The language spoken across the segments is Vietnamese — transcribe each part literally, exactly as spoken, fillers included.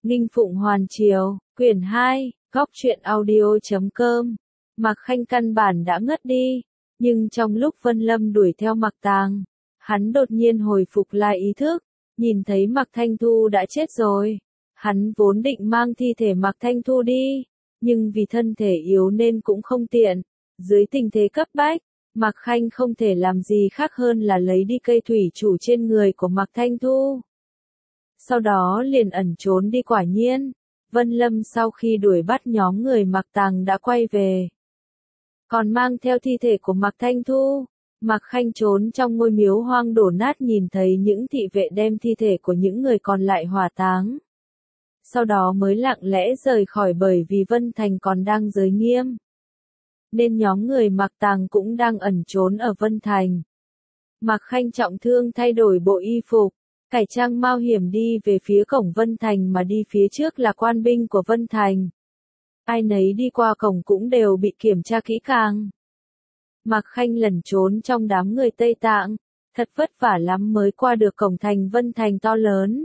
Nghinh Phụng Hoàn Triều, quyển hai, góc truyện audio chấm com. Mạc Khanh căn bản đã ngất đi, nhưng trong lúc Vân Lâm đuổi theo Mạc Tàng, hắn đột nhiên hồi phục lại ý thức, nhìn thấy Mạc Thanh Thu đã chết rồi. Hắn vốn định mang thi thể Mạc Thanh Thu đi, nhưng vì thân thể yếu nên cũng không tiện. Dưới tình thế cấp bách, Mạc Khanh không thể làm gì khác hơn là lấy đi cây thủy chủ trên người của Mạc Thanh Thu. Sau đó liền ẩn trốn đi. Quả nhiên, Vân Lâm sau khi đuổi bắt nhóm người Mạc Tàng đã quay về, còn mang theo thi thể của Mạc Thanh Thu. Mạc Khanh trốn trong ngôi miếu hoang đổ nát, nhìn thấy những thị vệ đem thi thể của những người còn lại hỏa táng. Sau đó mới lặng lẽ rời khỏi, bởi vì Vân Thành còn đang giới nghiêm, nên nhóm người Mạc Tàng cũng đang ẩn trốn ở Vân Thành. Mạc Khanh trọng thương thay đổi bộ y phục, cải trang mạo hiểm đi về phía cổng Vân Thành, mà đi phía trước là quan binh của Vân Thành. Ai nấy đi qua cổng cũng đều bị kiểm tra kỹ càng. Mạc Khanh lẩn trốn trong đám người Tây Tạng, thật vất vả lắm mới qua được cổng thành Vân Thành to lớn,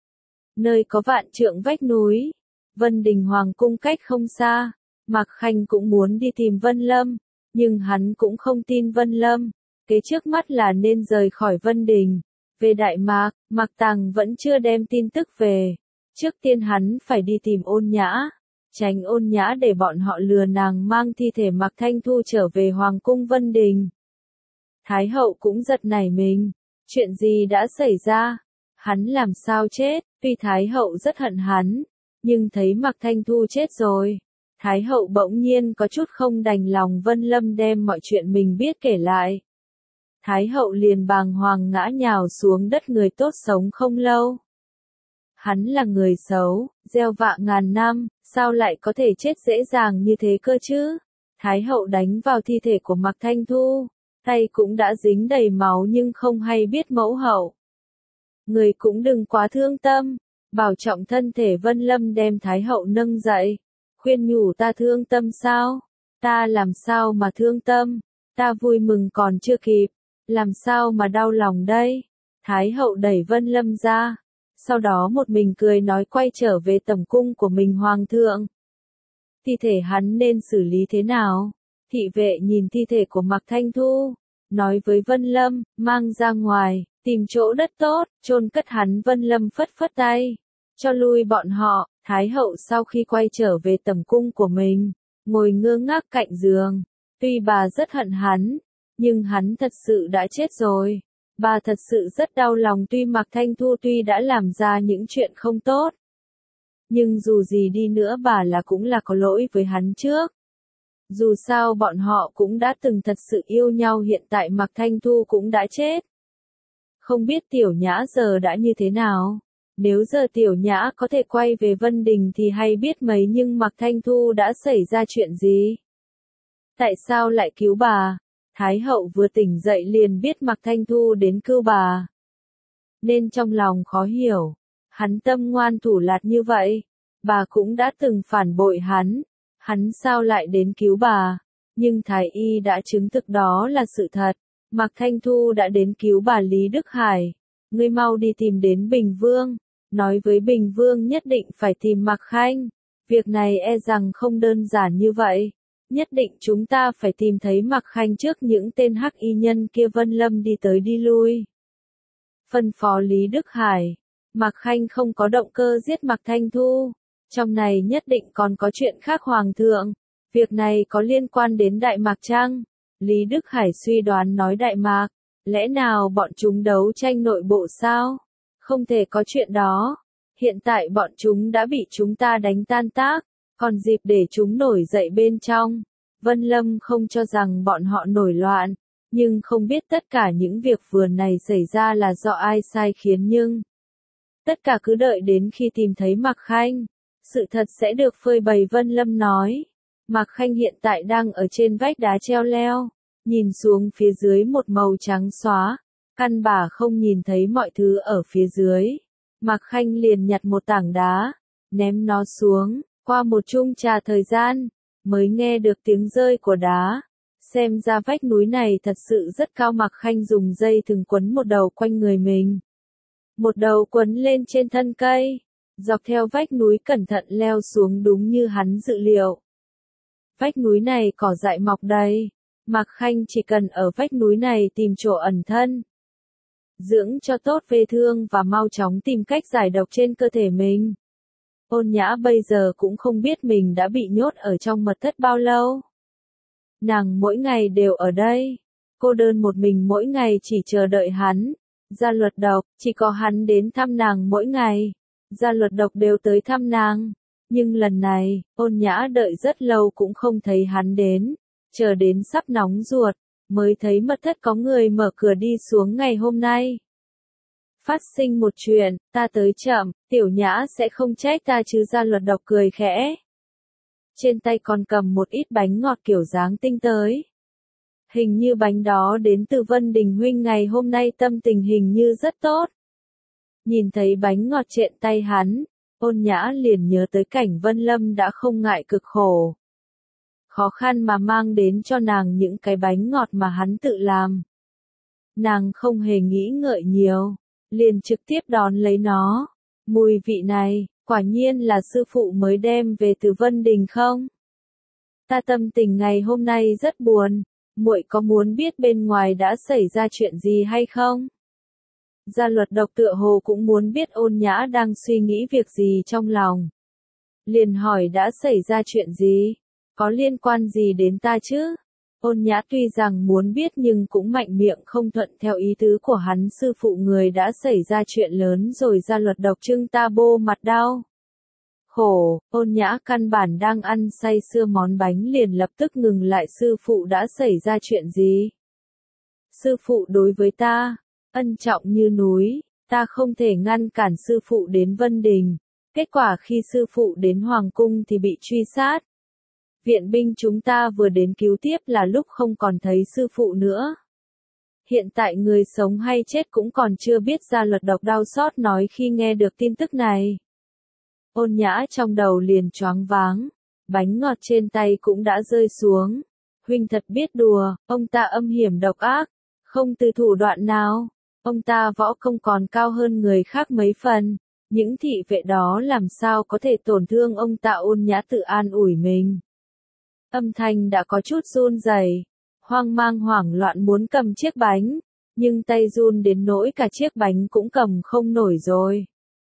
nơi có vạn trượng vách núi. Vân Đình Hoàng cung cách không xa. Mạc Khanh cũng muốn đi tìm Vân Lâm, nhưng hắn cũng không tin Vân Lâm. Kế trước mắt là nên rời khỏi Vân Đình. Về Đại Mạc, Mạc Tàng vẫn chưa đem tin tức về. Trước tiên hắn phải đi tìm Ôn Nhã, tránh Ôn Nhã để bọn họ lừa nàng mang thi thể Mạc Thanh Thu trở về Hoàng cung Vân Đình. Thái hậu cũng giật nảy mình. Chuyện gì đã xảy ra? Hắn làm sao chết? Tuy Thái hậu rất hận hắn, nhưng thấy Mạc Thanh Thu chết rồi, Thái hậu bỗng nhiên có chút không đành lòng. Vân Lâm đem mọi chuyện mình biết kể lại. Thái hậu liền bàng hoàng ngã nhào xuống đất. Người tốt sống không lâu, hắn là người xấu, gieo vạ ngàn năm, sao lại có thể chết dễ dàng như thế cơ chứ? Thái hậu đánh vào thi thể của Mạc Thanh Thu, tay cũng đã dính đầy máu nhưng không hay biết mẫu hậu. Người cũng đừng quá thương tâm, bảo trọng thân thể. Vân Lâm đem Thái hậu nâng dậy, khuyên nhủ: ta thương tâm sao? Ta làm sao mà thương tâm? Ta vui mừng còn chưa kịp, làm sao mà đau lòng đây? Thái hậu đẩy Vân Lâm ra, sau đó một mình cười nói quay trở về tẩm cung của mình. Hoàng thượng, thi thể hắn nên xử lý thế nào? Thị vệ nhìn thi thể của Mạc Thanh Thu, nói với Vân Lâm, mang ra ngoài, tìm chỗ đất tốt, chôn cất hắn. Vân Lâm phất phất tay, cho lui bọn họ. Thái hậu sau khi quay trở về tẩm cung của mình, ngồi ngơ ngác cạnh giường. Tuy bà rất hận hắn, nhưng hắn thật sự đã chết rồi. Bà thật sự rất đau lòng. Tuy Mạc Thanh Thu tuy đã làm ra những chuyện không tốt, nhưng dù gì đi nữa bà là cũng là có lỗi với hắn trước. Dù sao bọn họ cũng đã từng thật sự yêu nhau. Hiện tại Mạc Thanh Thu cũng đã chết, không biết Tiểu Nhã giờ đã như thế nào. Nếu giờ Tiểu Nhã có thể quay về Vân Đình thì hay biết mấy. Nhưng Mạc Thanh Thu đã xảy ra chuyện gì? Tại sao lại cứu bà? Thái hậu vừa tỉnh dậy liền biết Mạc Thanh Thu đến cứu bà, nên trong lòng khó hiểu. Hắn tâm ngoan thủ lạt như vậy, bà cũng đã từng phản bội hắn, hắn sao lại đến cứu bà? Nhưng Thái y đã chứng thực đó là sự thật. Mạc Thanh Thu đã đến cứu bà. Lý Đức Hải, ngươi mau đi tìm đến Bình Vương, nói với Bình Vương nhất định phải tìm Mạc Khanh. Việc này e rằng không đơn giản như vậy. Nhất định chúng ta phải tìm thấy Mạc Khanh trước những tên hắc y nhân kia. Vân Lâm đi tới đi lui, phân phó Lý Đức Hải. Mạc Khanh không có động cơ giết Mạc Thanh Thu, trong này nhất định còn có chuyện khác. Hoàng thượng, việc này có liên quan đến Đại Mạc chăng? Lý Đức Hải suy đoán nói: Đại Mạc? Lẽ nào bọn chúng đấu tranh nội bộ sao? Không thể có chuyện đó. Hiện tại bọn chúng đã bị chúng ta đánh tan tác, còn dịp để chúng nổi dậy bên trong. Vân Lâm không cho rằng bọn họ nổi loạn, nhưng không biết tất cả những việc vừa này xảy ra là do ai sai khiến. Nhưng tất cả cứ đợi đến khi tìm thấy Mạc Khanh, sự thật sẽ được phơi bày. Vân Lâm nói, Mạc Khanh hiện tại đang ở trên vách đá treo leo, nhìn xuống phía dưới một màu trắng xóa, căn bà không nhìn thấy mọi thứ ở phía dưới. Mạc Khanh liền nhặt một tảng đá, ném nó xuống. Qua một chung trà thời gian, mới nghe được tiếng rơi của đá. Xem ra vách núi này thật sự rất cao. Mạc Khanh dùng dây thừng quấn một đầu quanh người mình, một đầu quấn lên trên thân cây, Dọc theo vách núi cẩn thận leo xuống đúng như hắn dự liệu. Vách núi này cỏ dại mọc đầy, Mạc Khanh chỉ cần ở vách núi này tìm chỗ ẩn thân, dưỡng cho tốt vết thương và mau chóng tìm cách giải độc trên cơ thể mình. Ôn Nhã bây giờ cũng không biết mình đã bị nhốt ở trong mật thất bao lâu. Nàng mỗi ngày đều ở đây, cô đơn một mình mỗi ngày chỉ chờ đợi hắn. Gia Luật Độc, chỉ có hắn đến thăm nàng mỗi ngày. Gia Luật Độc đều tới thăm nàng. Nhưng lần này, Ôn Nhã đợi rất lâu cũng không thấy hắn đến. Chờ đến sắp nóng ruột, mới thấy mật thất có người mở cửa đi xuống ngày hôm nay. Phát sinh một chuyện, ta tới chậm, Tiểu Nhã sẽ không trách ta chứ. Gia Luật Độc cười khẽ. Trên tay còn cầm một ít bánh ngọt kiểu dáng tinh tới. Hình như bánh đó đến từ Vân Đình huynh, ngày hôm nay tâm tình hình như rất tốt. Nhìn thấy bánh ngọt trên tay hắn, Ôn Nhã liền nhớ tới cảnh Vân Lâm đã không ngại cực khổ, khó khăn mà mang đến cho nàng những cái bánh ngọt mà hắn tự làm. Nàng không hề nghĩ ngợi nhiều, liền trực tiếp đón lấy nó. Mùi vị này, quả nhiên là sư phụ mới đem về từ Vân Đình không? Ta tâm tình ngày hôm nay rất buồn, muội có muốn biết bên ngoài đã xảy ra chuyện gì hay không? Gia Luật Độc tựa hồ cũng muốn biết Ôn Nhã đang suy nghĩ việc gì trong lòng. Liền hỏi đã xảy ra chuyện gì? Có liên quan gì đến ta chứ? Ôn Nhã tuy rằng muốn biết nhưng cũng mạnh miệng không thuận theo ý tứ của hắn. Sư phụ người đã xảy ra chuyện lớn rồi. Gia Luật Độc trưng ta bô mặt đau khổ. Ôn Nhã căn bản đang ăn say sưa món bánh liền lập tức ngừng lại. Sư phụ đã xảy ra chuyện gì? Sư phụ đối với ta ân trọng như núi, ta không thể ngăn cản sư phụ đến Vân Đình. Kết quả khi sư phụ đến Hoàng Cung thì bị truy sát. Viện binh chúng ta vừa đến cứu tiếp là lúc không còn thấy sư phụ nữa. Hiện tại người sống hay chết cũng còn chưa biết. Gia Luật Độc đau xót nói khi nghe được tin tức này. Ôn Nhã trong đầu liền choáng váng, bánh ngọt trên tay cũng đã rơi xuống. Huynh thật biết đùa, ông ta âm hiểm độc ác, không từ thủ đoạn nào. Ông ta võ công còn cao hơn người khác mấy phần, những thị vệ đó làm sao có thể tổn thương ông ta? Ôn Nhã tự an ủi mình. Âm thanh đã có chút run rẩy, hoang mang hoảng loạn muốn cầm chiếc bánh, nhưng tay run đến nỗi cả chiếc bánh cũng cầm không nổi rồi.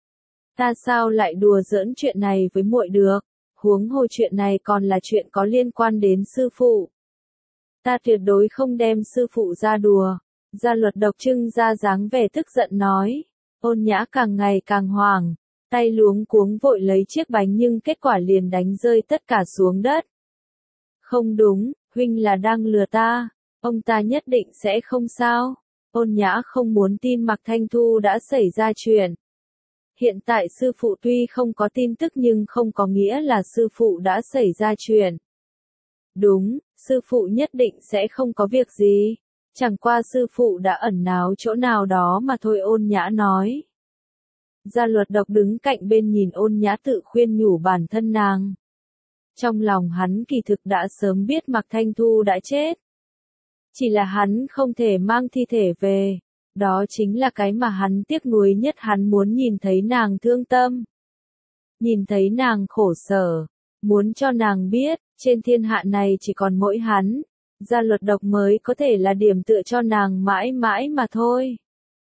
Ta sao lại đùa giỡn chuyện này với muội được, huống hồ chuyện này còn là chuyện có liên quan đến sư phụ. Ta tuyệt đối không đem sư phụ ra đùa. Gia Luật Độc trưng ra dáng vẻ tức giận nói. Ôn Nhã càng ngày càng hoảng, tay luống cuống vội lấy chiếc bánh nhưng kết quả liền đánh rơi tất cả xuống đất. Không đúng, huynh là đang lừa ta, ông ta nhất định sẽ không sao. Ôn Nhã không muốn tin Mạc Thanh Thu đã xảy ra chuyện. Hiện tại sư phụ tuy không có tin tức nhưng không có nghĩa là sư phụ đã xảy ra chuyện. Đúng, sư phụ nhất định sẽ không có việc gì. Chẳng qua sư phụ đã ẩn náu chỗ nào đó mà thôi. Ôn Nhã nói. Gia Luật Độc đứng cạnh bên nhìn Ôn Nhã tự khuyên nhủ bản thân nàng. Trong lòng hắn kỳ thực đã sớm biết Mạc Thanh Thu đã chết. Chỉ là hắn không thể mang thi thể về. Đó chính là cái mà hắn tiếc nuối nhất. Hắn muốn nhìn thấy nàng thương tâm, nhìn thấy nàng khổ sở, muốn cho nàng biết, trên thiên hạ này chỉ còn mỗi hắn, Gia Luật Độc mới có thể là điểm tựa cho nàng mãi mãi mà thôi.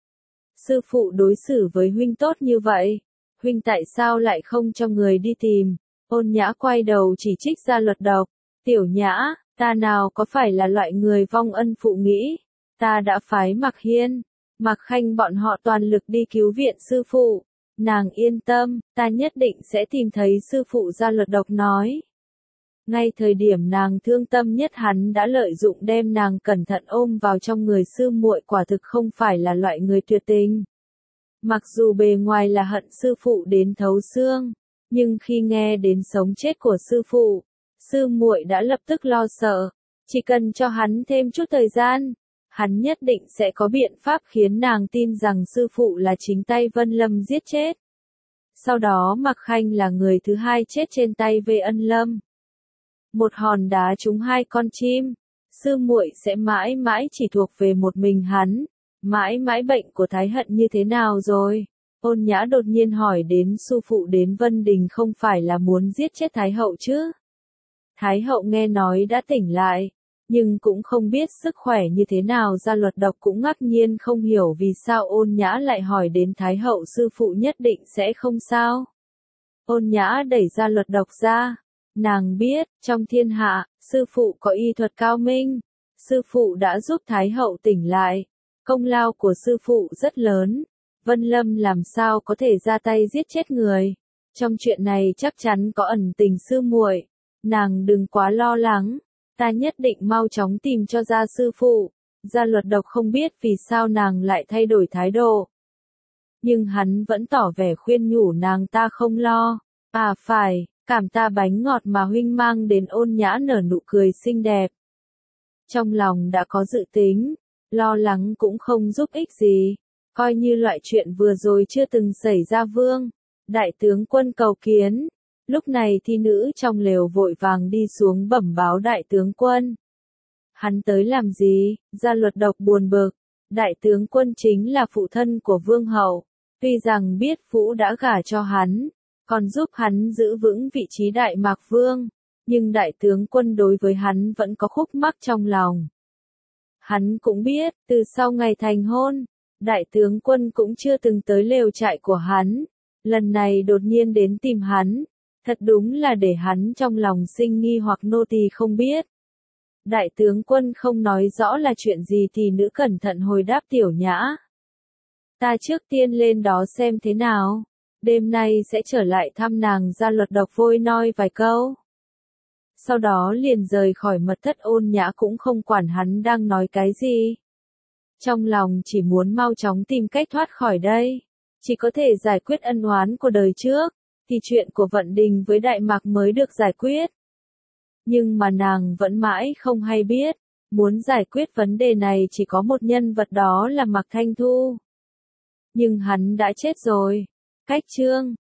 Sư phụ đối xử với huynh tốt như vậy, huynh tại sao lại không cho người đi tìm? Ôn Nhã quay đầu chỉ trích Gia Luật Độc. Tiểu Nhã, ta nào có phải là loại người vong ân phụ nghĩa? Ta đã phái Mạc Hiên, Mạc Khanh bọn họ toàn lực đi cứu viện sư phụ. Nàng yên tâm, ta nhất định sẽ tìm thấy sư phụ. Gia Luật Độc nói. Ngay thời điểm nàng thương tâm nhất hắn đã lợi dụng đem nàng cẩn thận ôm vào trong người. Sư muội quả thực không phải là loại người tuyệt tình. Mặc dù bề ngoài là hận sư phụ đến thấu xương, nhưng khi nghe đến sống chết của sư phụ, sư muội đã lập tức lo sợ. Chỉ cần cho hắn thêm chút thời gian, hắn nhất định sẽ có biện pháp khiến nàng tin rằng sư phụ là chính tay Vân Lâm giết chết. Sau đó Mạc Khanh là người thứ hai chết trên tay Vê Ân Lâm. Một hòn đá trúng hai con chim, sư muội sẽ mãi mãi chỉ thuộc về một mình hắn. Mãi mãi bệnh của Thái Hận như thế nào rồi? Ôn Nhã đột nhiên hỏi đến sư phụ đến Vân Đình không phải là muốn giết chết Thái hậu chứ? Thái hậu nghe nói đã tỉnh lại, nhưng cũng không biết sức khỏe như thế nào. Gia Luật Độc cũng ngạc nhiên không hiểu vì sao Ôn Nhã lại hỏi đến Thái hậu. Sư phụ nhất định sẽ không sao. Ôn Nhã đẩy Gia Luật Độc ra. Nàng biết, trong thiên hạ, sư phụ có y thuật cao minh. Sư phụ đã giúp Thái hậu tỉnh lại. Công lao của sư phụ rất lớn. Vân Lâm làm sao có thể ra tay giết chết người. Trong chuyện này chắc chắn có ẩn tình sư muội. Nàng đừng quá lo lắng. Ta nhất định mau chóng tìm cho ra sư phụ. Gia Luật Độc không biết vì sao nàng lại thay đổi thái độ. Nhưng hắn vẫn tỏ vẻ khuyên nhủ nàng ta không lo. À phải, cảm ta bánh ngọt mà huynh mang đến. Ôn Nhã nở nụ cười xinh đẹp. Trong lòng đã có dự tính, lo lắng cũng không giúp ích gì. Coi như loại chuyện vừa rồi chưa từng xảy ra. Vương, đại tướng quân cầu kiến. Lúc này thi nữ trong lều vội vàng đi xuống bẩm báo đại tướng quân. Hắn tới làm gì? Gia Luật Độc buồn bực. Đại tướng quân chính là phụ thân của vương hậu. Tuy rằng biết Vũ đã gả cho hắn, còn giúp hắn giữ vững vị trí đại mạc vương, nhưng đại tướng quân đối với hắn vẫn có khúc mắc trong lòng. Hắn cũng biết, từ sau ngày thành hôn, đại tướng quân cũng chưa từng tới lều trại của hắn. Lần này đột nhiên đến tìm hắn, thật đúng là để hắn trong lòng sinh nghi hoặc. Nô tỳ không biết. Đại tướng quân không nói rõ là chuyện gì thì nữ cẩn thận hồi đáp. Tiểu Nhã, ta trước tiên lên đó xem thế nào. Đêm nay sẽ trở lại thăm nàng. Gia Luật Độc vội nói vài câu. Sau đó liền rời khỏi mật thất. Ôn Nhã cũng không quản hắn đang nói cái gì. Trong lòng chỉ muốn mau chóng tìm cách thoát khỏi đây. Chỉ có thể giải quyết ân oán của đời trước, thì chuyện của Vận Đình với Đại Mạc mới được giải quyết. Nhưng mà nàng vẫn mãi không hay biết, muốn giải quyết vấn đề này chỉ có một nhân vật, đó là Mạc Thanh Thu. Nhưng hắn đã chết rồi. Cách chương